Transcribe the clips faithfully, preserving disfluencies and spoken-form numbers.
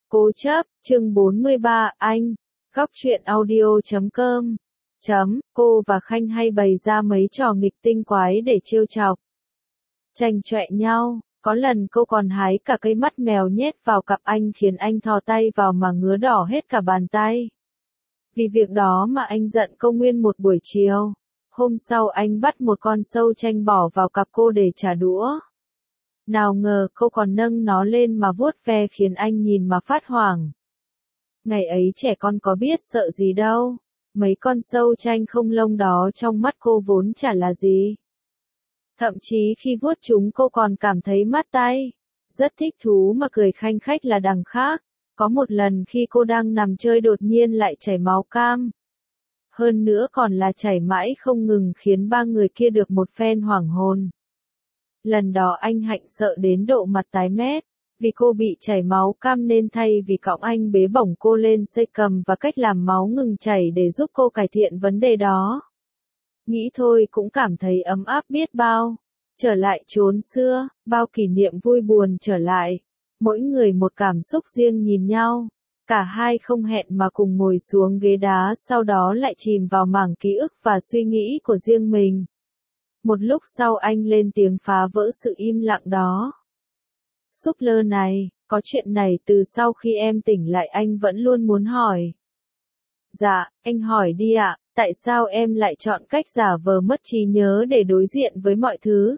Cố chấp, chương bốn mươi ba, anh, góc truyện audio chấm com, chấm, cô và Khanh hay bày ra mấy trò nghịch tinh quái để trêu chọc. Chành choẹ nhau, có lần cô còn hái cả cây mắt mèo nhét vào cặp anh khiến anh thò tay vào mà ngứa đỏ hết cả bàn tay. Vì việc đó mà anh giận cô nguyên một buổi chiều. Hôm sau anh bắt một con sâu tranh bỏ vào cặp cô để trả đũa. Nào ngờ cô còn nâng nó lên mà vuốt ve khiến anh nhìn mà phát hoảng. Ngày ấy trẻ con có biết sợ gì đâu, mấy con sâu tranh không lông đó trong mắt cô vốn chả là gì. Thậm chí khi vuốt chúng cô còn cảm thấy mát tay, rất thích thú mà cười khanh khách là đằng khác. Có một lần khi cô đang nằm chơi đột nhiên lại chảy máu cam. Hơn nữa còn là chảy mãi không ngừng khiến ba người kia được một phen hoảng hồn. Lần đó anh Hạnh sợ đến độ mặt tái mét, vì cô bị chảy máu cam nên thay vì cõng anh bế bổng cô lên xây cầm và cách làm máu ngừng chảy để giúp cô cải thiện vấn đề đó. Nghĩ thôi cũng cảm thấy ấm áp biết bao. Trở lại chốn xưa, bao kỷ niệm vui buồn trở lại. Mỗi người một cảm xúc riêng nhìn nhau. Cả hai không hẹn mà cùng ngồi xuống ghế đá sau đó lại chìm vào mảng ký ức và suy nghĩ của riêng mình. Một lúc sau anh lên tiếng phá vỡ sự im lặng đó. Súp lơ này, có chuyện này từ sau khi em tỉnh lại anh vẫn luôn muốn hỏi. Dạ, anh hỏi đi ạ, tại sao em lại chọn cách giả vờ mất trí nhớ để đối diện với mọi thứ?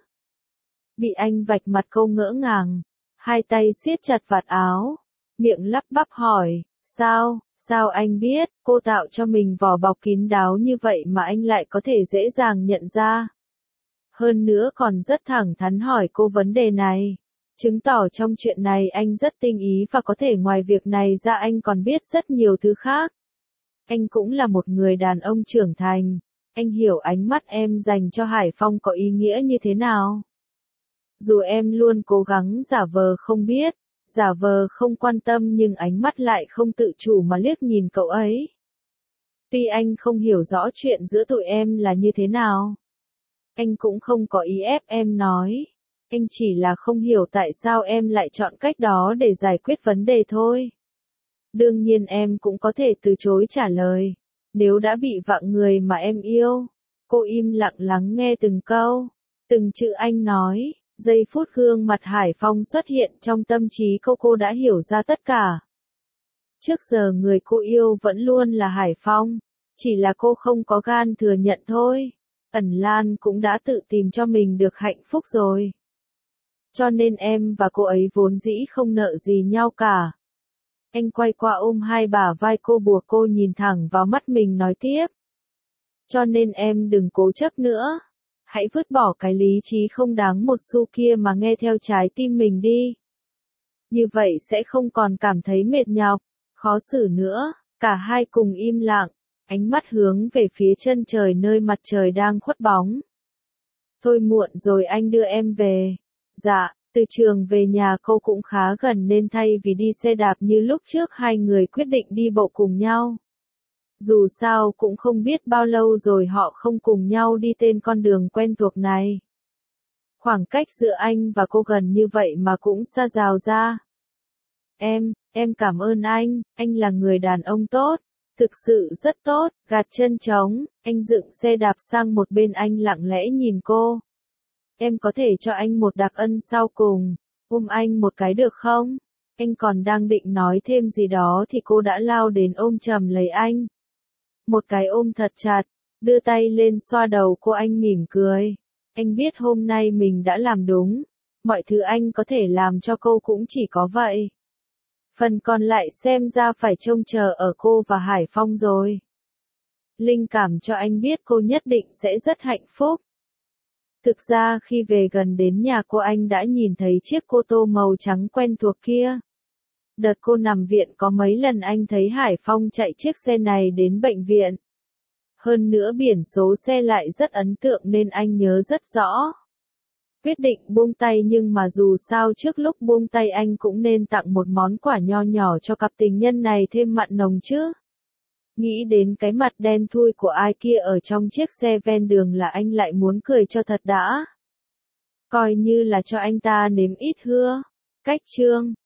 Bị anh vạch mặt cô ngỡ ngàng, hai tay siết chặt vạt áo, miệng lắp bắp hỏi, sao, sao anh biết, cô tạo cho mình vỏ bọc kín đáo như vậy mà anh lại có thể dễ dàng nhận ra. Hơn nữa còn rất thẳng thắn hỏi cô vấn đề này, chứng tỏ trong chuyện này anh rất tinh ý và có thể ngoài việc này ra anh còn biết rất nhiều thứ khác. Anh cũng là một người đàn ông trưởng thành, anh hiểu ánh mắt em dành cho Hải Phong có ý nghĩa như thế nào. Dù em luôn cố gắng giả vờ không biết, giả vờ không quan tâm nhưng ánh mắt lại không tự chủ mà liếc nhìn cậu ấy. Tuy anh không hiểu rõ chuyện giữa tụi em là như thế nào. Anh cũng không có ý ép em nói. Anh chỉ là không hiểu tại sao em lại chọn cách đó để giải quyết vấn đề thôi. Đương nhiên em cũng có thể từ chối trả lời. Nếu đã bị vạ người mà em yêu. Cô im lặng lắng nghe từng câu, từng chữ anh nói. Giây phút gương mặt Hải Phong xuất hiện trong tâm trí cô cô đã hiểu ra tất cả. Trước giờ người cô yêu vẫn luôn là Hải Phong. Chỉ là cô không có gan thừa nhận thôi. Ẩn Lan cũng đã tự tìm cho mình được hạnh phúc rồi. Cho nên em và cô ấy vốn dĩ không nợ gì nhau cả. Anh quay qua ôm hai bả vai cô buộc cô nhìn thẳng vào mắt mình nói tiếp. Cho nên em đừng cố chấp nữa. Hãy vứt bỏ cái lý trí không đáng một xu kia mà nghe theo trái tim mình đi. Như vậy sẽ không còn cảm thấy mệt nhọc, khó xử nữa. Cả hai cùng im lặng, ánh mắt hướng về phía chân trời nơi mặt trời đang khuất bóng. Thôi muộn rồi anh đưa em về. Dạ, từ trường về nhà cô cũng khá gần nên thay vì đi xe đạp như lúc trước hai người quyết định đi bộ cùng nhau. Dù sao cũng không biết bao lâu rồi họ không cùng nhau đi trên con đường quen thuộc này. Khoảng cách giữa anh và cô gần như vậy mà cũng xa rào ra. Em, em cảm ơn anh, anh là người đàn ông tốt, thực sự rất tốt, gạt chân trống, anh dựng xe đạp sang một bên anh lặng lẽ nhìn cô. Em có thể cho anh một đặc ân sau cùng, ôm anh một cái được không? Anh còn đang định nói thêm gì đó thì cô đã lao đến ôm chầm lấy anh. Một cái ôm thật chặt, đưa tay lên xoa đầu cô anh mỉm cười. Anh biết hôm nay mình đã làm đúng, mọi thứ anh có thể làm cho cô cũng chỉ có vậy. Phần còn lại xem ra phải trông chờ ở cô và Hải Phong rồi. Linh cảm cho anh biết cô nhất định sẽ rất hạnh phúc. Thực ra khi về gần đến nhà cô anh đã nhìn thấy chiếc cô tô màu trắng quen thuộc kia. Đợt cô nằm viện có mấy lần anh thấy Hải Phong chạy chiếc xe này đến bệnh viện. Hơn nữa biển số xe lại rất ấn tượng nên anh nhớ rất rõ. Quyết định buông tay nhưng mà dù sao trước lúc buông tay anh cũng nên tặng một món quà nho nhỏ cho cặp tình nhân này thêm mặn nồng chứ. Nghĩ đến cái mặt đen thui của ai kia ở trong chiếc xe ven đường là anh lại muốn cười cho thật đã. Coi như là cho anh ta nếm ít hưa. Cách chương